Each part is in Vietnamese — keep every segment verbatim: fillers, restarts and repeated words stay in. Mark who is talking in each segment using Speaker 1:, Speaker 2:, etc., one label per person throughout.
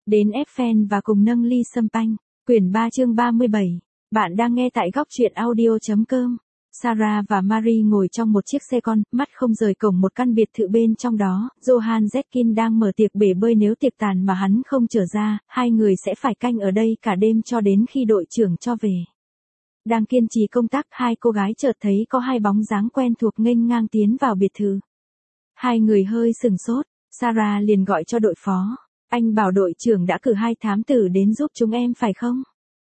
Speaker 1: đến Eiffel và cùng nâng ly sâm panh. Quyển ba chương ba mươi bảy. Bạn đang nghe tại góc truyện audio chấm com. Sarah và Marie ngồi trong một chiếc xe con, mắt không rời cổng một căn biệt thự bên trong đó. Johann Zetkin đang mở tiệc bể bơi, nếu tiệc tàn mà hắn không trở ra, hai người sẽ phải canh ở đây cả đêm cho đến khi đội trưởng cho về. Đang kiên trì công tác, hai cô gái chợt thấy có hai bóng dáng quen thuộc nghênh ngang tiến vào biệt thự. Hai người hơi sừng sốt, Sarah liền gọi cho đội phó. Anh bảo đội trưởng đã cử hai thám tử đến giúp chúng em phải không?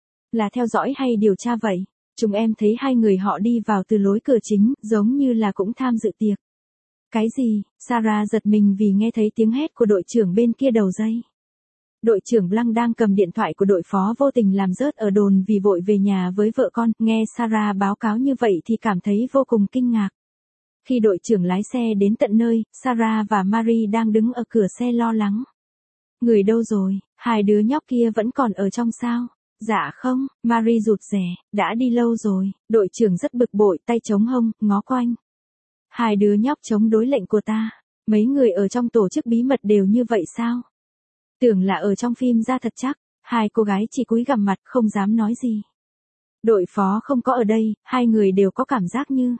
Speaker 1: Là theo dõi hay điều tra vậy? Chúng em thấy hai người họ đi vào từ lối cửa chính, giống như là cũng tham dự tiệc. Cái gì? Sarah giật mình vì nghe thấy tiếng hét của đội trưởng bên kia đầu dây. Đội trưởng Blanc đang cầm điện thoại của đội phó vô tình làm rớt ở đồn vì vội về nhà với vợ con. Nghe Sarah báo cáo như vậy thì cảm thấy vô cùng kinh ngạc. Khi đội trưởng lái xe đến tận nơi, Sarah và Marie đang đứng ở cửa xe lo lắng. Người đâu rồi? Hai đứa nhóc kia vẫn còn ở trong sao? Dạ không, Marie rụt rè, đã đi lâu rồi. Đội trưởng rất bực bội, tay chống hông, ngó quanh. Hai đứa nhóc chống đối lệnh của ta. Mấy người ở trong tổ chức bí mật đều như vậy sao? Tưởng là ở trong phim ra thật chắc. Hai cô gái chỉ cúi gằm mặt không dám nói gì. Đội phó không có ở đây, hai người đều có cảm giác như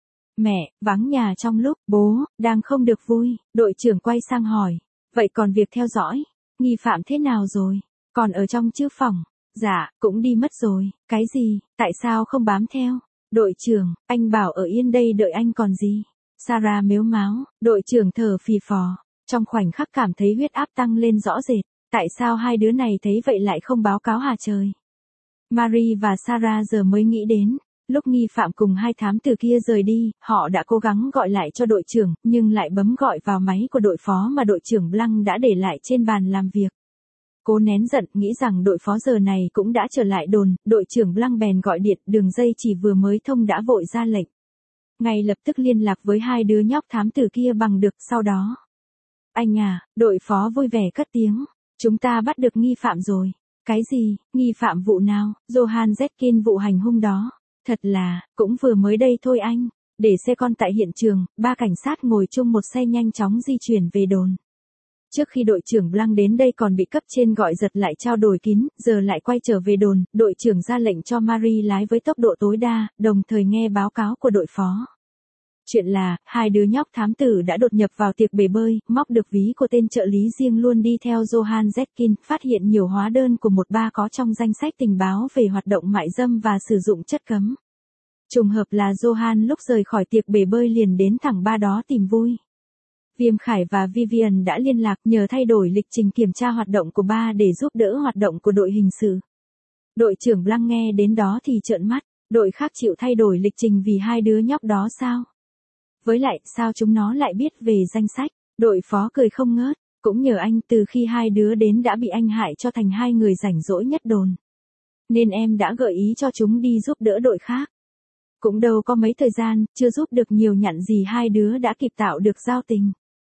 Speaker 1: mẹ, vắng nhà trong lúc bố đang không được vui. Đội trưởng quay sang hỏi, vậy còn việc theo dõi, nghi phạm thế nào rồi? Còn ở trong chứ phòng? Dạ, cũng đi mất rồi. Cái gì? Tại sao không bám theo? Đội trưởng, anh bảo ở yên đây đợi anh còn gì? Sarah mếu máo. Đội trưởng thở phì phò. Trong khoảnh khắc cảm thấy huyết áp tăng lên rõ rệt. Tại sao hai đứa này thấy vậy lại không báo cáo hả trời? Marie và Sarah giờ mới nghĩ đến. Lúc nghi phạm cùng hai thám tử kia rời đi, họ đã cố gắng gọi lại cho đội trưởng, nhưng lại bấm gọi vào máy của đội phó mà đội trưởng Blanc đã để lại trên bàn làm việc. Cố nén giận, nghĩ rằng đội phó giờ này cũng đã trở lại đồn, đội trưởng Blanc bèn gọi điện, đường dây chỉ vừa mới thông đã vội ra lệnh. Ngay lập tức liên lạc với hai đứa nhóc thám tử kia bằng được, sau đó. Anh à, đội phó vui vẻ cất tiếng. Chúng ta bắt được nghi phạm rồi. Cái gì, nghi phạm vụ nào? Johann Zetkin vụ hành hung đó. Thật là, cũng vừa mới đây thôi anh. Để xe con tại hiện trường, ba cảnh sát ngồi chung một xe nhanh chóng di chuyển về đồn. Trước khi đội trưởng Blanc đến đây còn bị cấp trên gọi giật lại trao đổi kín, giờ lại quay trở về đồn, đội trưởng ra lệnh cho Marie lái với tốc độ tối đa, đồng thời nghe báo cáo của đội phó. Chuyện là, hai đứa nhóc thám tử đã đột nhập vào tiệc bể bơi, móc được ví của tên trợ lý riêng luôn đi theo Johann Zetkin, phát hiện nhiều hóa đơn của một ba có trong danh sách tình báo về hoạt động mại dâm và sử dụng chất cấm. Trùng hợp là Johann lúc rời khỏi tiệc bể bơi liền đến thẳng ba đó tìm vui. Viêm Khải và Vivian đã liên lạc nhờ thay đổi lịch trình kiểm tra hoạt động của ba để giúp đỡ hoạt động của đội hình sự. Đội trưởng Blanc nghe đến đó thì trợn mắt, đội khác chịu thay đổi lịch trình vì hai đứa nhóc đó sao? Với lại, sao chúng nó lại biết về danh sách? Đội phó cười không ngớt, cũng nhờ anh, từ khi hai đứa đến đã bị anh hại cho thành hai người rảnh rỗi nhất đồn. Nên em đã gợi ý cho chúng đi giúp đỡ đội khác. Cũng đâu có mấy thời gian, chưa giúp được nhiều nhặn gì hai đứa đã kịp tạo được giao tình.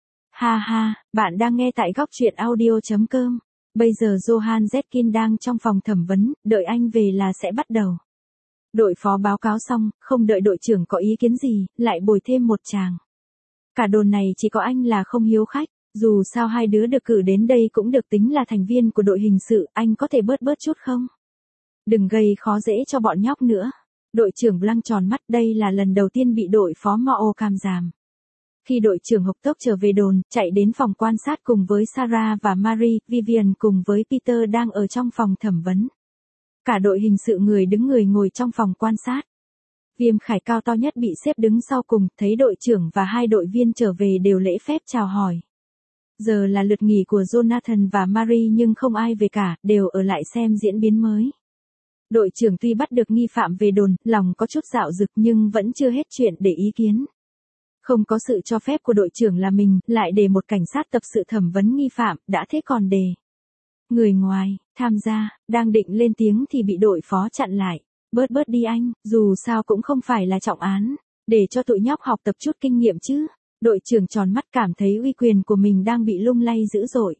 Speaker 1: Ha ha, bạn đang nghe tại góc truyện audio chấm com. Bây giờ Johann Zetkin đang trong phòng thẩm vấn, đợi anh về là sẽ bắt đầu. Đội phó báo cáo xong, không đợi đội trưởng có ý kiến gì, lại bồi thêm một tràng. Cả đồn này chỉ có anh là không hiếu khách, dù sao hai đứa được cử đến đây cũng được tính là thành viên của đội hình sự, anh có thể bớt bớt chút không? Đừng gây khó dễ cho bọn nhóc nữa. Đội trưởng Blanc tròn mắt, đây là lần đầu tiên bị đội phó Mao cam giảm. Khi đội trưởng Hộc Tốc trở về đồn, chạy đến phòng quan sát cùng với Sarah và Marie, Vivian cùng với Peter đang ở trong phòng thẩm vấn. Cả đội hình sự người đứng người ngồi trong phòng quan sát. Viêm Khải cao to nhất bị xếp đứng sau cùng, thấy đội trưởng và hai đội viên trở về đều lễ phép chào hỏi. Giờ là lượt nghỉ của Jonathan và Marie nhưng không ai về cả, đều ở lại xem diễn biến mới. Đội trưởng tuy bắt được nghi phạm về đồn, lòng có chút dạo dực nhưng vẫn chưa hết chuyện để ý kiến. Không có sự cho phép của đội trưởng là mình, lại để một cảnh sát tập sự thẩm vấn nghi phạm, đã thế còn để người ngoài tham gia, đang định lên tiếng thì bị đội phó chặn lại. Bớt bớt đi anh, dù sao cũng không phải là trọng án, để cho tụi nhóc học tập chút kinh nghiệm chứ. Đội trưởng tròn mắt cảm thấy uy quyền của mình đang bị lung lay dữ dội.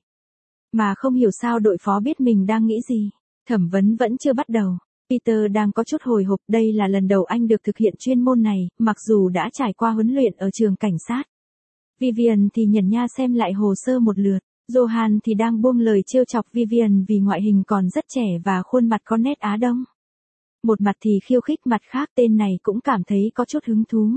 Speaker 1: Mà không hiểu sao đội phó biết mình đang nghĩ gì. Thẩm vấn vẫn chưa bắt đầu. Peter đang có chút hồi hộp, đây là lần đầu anh được thực hiện chuyên môn này, mặc dù đã trải qua huấn luyện ở trường cảnh sát. Vivian thì nhẩn nha xem lại hồ sơ một lượt. Johan thì đang buông lời trêu chọc Vivian vì ngoại hình còn rất trẻ và khuôn mặt có nét Á Đông. Một mặt thì khiêu khích, mặt khác tên này cũng cảm thấy có chút hứng thú.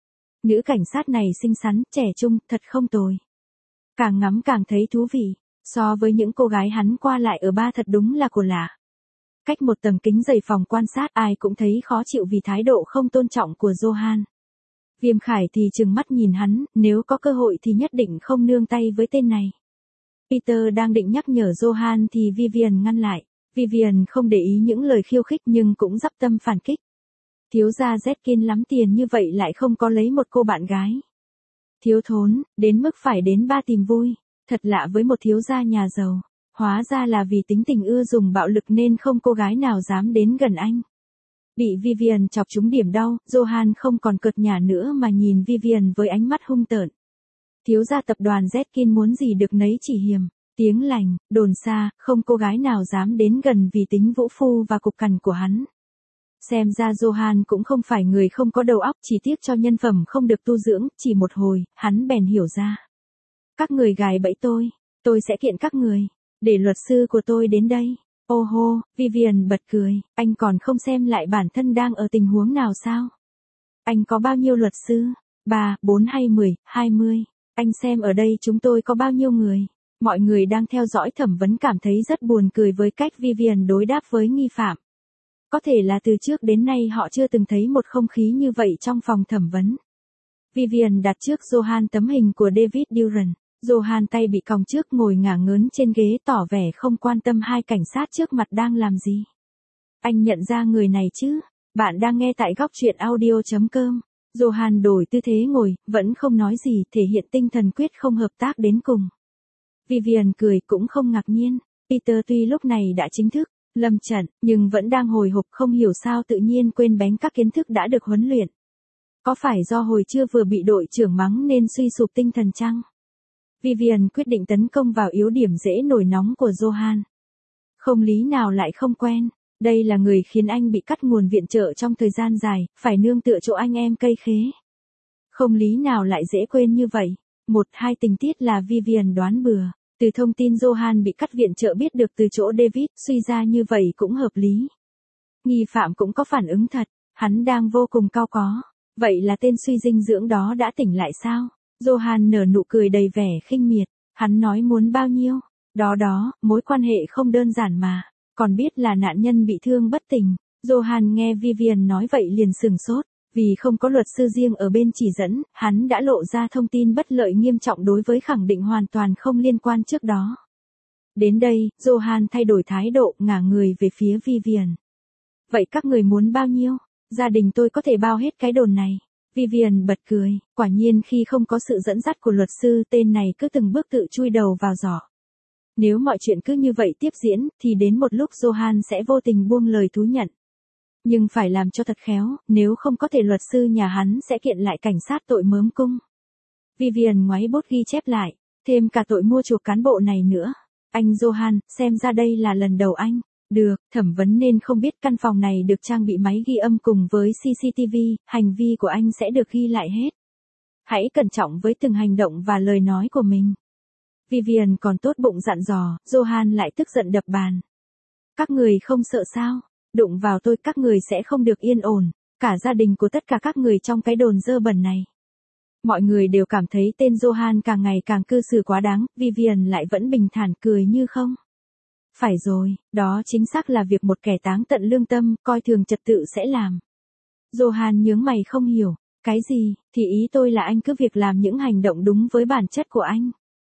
Speaker 1: Nữ cảnh sát này xinh xắn, trẻ trung, thật không tồi. Càng ngắm càng thấy thú vị, so với những cô gái hắn qua lại ở ba thật đúng là cổ lạ. Cách một tầng kính dày phòng quan sát ai cũng thấy khó chịu vì thái độ không tôn trọng của Johan. Viêm Khải thì trừng mắt nhìn hắn, nếu có cơ hội thì nhất định không nương tay với tên này. Peter đang định nhắc nhở Johan thì Vivian ngăn lại. Vivian không để ý những lời khiêu khích nhưng cũng dắp tâm phản kích. Thiếu gia Zetkin lắm tiền như vậy lại không có lấy một cô bạn gái. Thiếu thốn, đến mức phải đến ba tìm vui. Thật lạ với một thiếu gia nhà giàu. Hóa ra là vì tính tình ưa dùng bạo lực nên không cô gái nào dám đến gần anh. Bị Vivian chọc trúng điểm đau, Johan không còn cợt nhả nữa mà nhìn Vivian với ánh mắt hung tợn. Thiếu gia tập đoàn Zetkin muốn gì được nấy chỉ hiềm. Tiếng lành, đồn xa, không cô gái nào dám đến gần vì tính vũ phu và cục cằn của hắn. Xem ra Johan cũng không phải người không có đầu óc, chỉ tiếc cho nhân phẩm không được tu dưỡng, chỉ một hồi, hắn bèn hiểu ra. Các người gài bẫy tôi, tôi sẽ kiện các người, để luật sư của tôi đến đây. Ô hô, Vivian bật cười, anh còn không xem lại bản thân đang ở tình huống nào sao? Anh có bao nhiêu luật sư? Ba, bốn hay mười, hai mươi? Anh xem ở đây chúng tôi có bao nhiêu người? Mọi người đang theo dõi thẩm vấn cảm thấy rất buồn cười với cách Vivian đối đáp với nghi phạm. Có thể là từ trước đến nay họ chưa từng thấy một không khí như vậy trong phòng thẩm vấn. Vivian đặt trước Johan tấm hình của David Duran. Johan tay bị còng trước ngồi ngả ngớn trên ghế tỏ vẻ không quan tâm hai cảnh sát trước mặt đang làm gì. Anh nhận ra người này chứ? Bạn đang nghe tại góc truyện audio chấm com. Johan đổi tư thế ngồi, vẫn không nói gì, thể hiện tinh thần quyết không hợp tác đến cùng. Vivian cười cũng không ngạc nhiên. Peter tuy lúc này đã chính thức lâm trận, nhưng vẫn đang hồi hộp không hiểu sao tự nhiên quên bén các kiến thức đã được huấn luyện. Có phải do hồi trưa vừa bị đội trưởng mắng nên suy sụp tinh thần chăng? Vivian quyết định tấn công vào yếu điểm dễ nổi nóng của Johan. Không lý nào lại không quen. Đây là người khiến anh bị cắt nguồn viện trợ trong thời gian dài, phải nương tựa chỗ anh em cây khế. Không lý nào lại dễ quên như vậy. Một hai tình tiết là Vivian đoán bừa. Từ thông tin Johan bị cắt viện trợ biết được từ chỗ David, suy ra như vậy cũng hợp lý. Nghi phạm cũng có phản ứng thật, hắn đang vô cùng cao có. Vậy là tên suy dinh dưỡng đó đã tỉnh lại sao? Johan nở nụ cười đầy vẻ khinh miệt. Hắn nói muốn bao nhiêu? Đó đó, mối quan hệ không đơn giản mà. Còn biết là nạn nhân bị thương bất tỉnh. Johan nghe Vivian nói vậy liền sừng sốt. Vì không có luật sư riêng ở bên chỉ dẫn, hắn đã lộ ra thông tin bất lợi nghiêm trọng đối với khẳng định hoàn toàn không liên quan trước đó. Đến đây, Johan thay đổi thái độ, ngả người về phía Vivian. Vậy các người muốn bao nhiêu? Gia đình tôi có thể bao hết cái đồn này. Vivian bật cười, quả nhiên khi không có sự dẫn dắt của luật sư, tên này cứ từng bước tự chui đầu vào giỏ. Nếu mọi chuyện cứ như vậy tiếp diễn, thì đến một lúc Johan sẽ vô tình buông lời thú nhận. Nhưng phải làm cho thật khéo, nếu không có thể luật sư nhà hắn sẽ kiện lại cảnh sát tội mớm cung. Vivian ngoáy bút ghi chép lại, thêm cả tội mua chuộc cán bộ này nữa. Anh Johan, xem ra đây là lần đầu anh. Được, thẩm vấn nên không biết căn phòng này được trang bị máy ghi âm cùng với xê xê tê vê, hành vi của anh sẽ được ghi lại hết. Hãy cẩn trọng với từng hành động và lời nói của mình. Vivian còn tốt bụng dặn dò, Johan lại tức giận đập bàn. Các người không sợ sao? Đụng vào tôi các người sẽ không được yên ổn, cả gia đình của tất cả các người trong cái đồn dơ bẩn này. Mọi người đều cảm thấy tên Johan càng ngày càng cư xử quá đáng, Vivian lại vẫn bình thản cười như không. Phải rồi, đó chính xác là việc một kẻ táng tận lương tâm, coi thường trật tự sẽ làm. Johan nhướng mày không hiểu, cái gì, thì ý tôi là anh cứ việc làm những hành động đúng với bản chất của anh.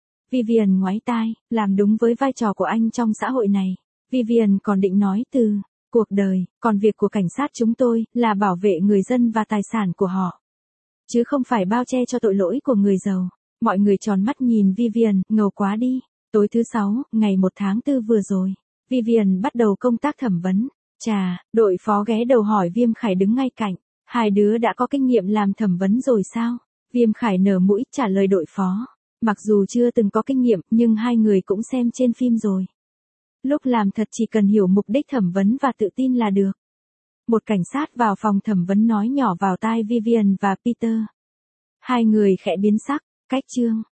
Speaker 1: Vivian ngoáy tai, làm đúng với vai trò của anh trong xã hội này. Vivian còn định nói từ cuộc đời, còn việc của cảnh sát chúng tôi là bảo vệ người dân và tài sản của họ. Chứ không phải bao che cho tội lỗi của người giàu. Mọi người tròn mắt nhìn Vivian, ngầu quá đi. Tối thứ sáu, ngày một tháng tư vừa rồi, Vivian bắt đầu công tác thẩm vấn. Chà, đội phó ghé đầu hỏi Viêm Khải đứng ngay cạnh. Hai đứa đã có kinh nghiệm làm thẩm vấn rồi sao? Viêm Khải nở mũi trả lời đội phó. Mặc dù chưa từng có kinh nghiệm, nhưng hai người cũng xem trên phim rồi. Lúc làm thật chỉ cần hiểu mục đích thẩm vấn và tự tin là được. Một cảnh sát vào phòng thẩm vấn nói nhỏ vào tai Vivian và Peter. Hai người khẽ biến sắc, cách chương.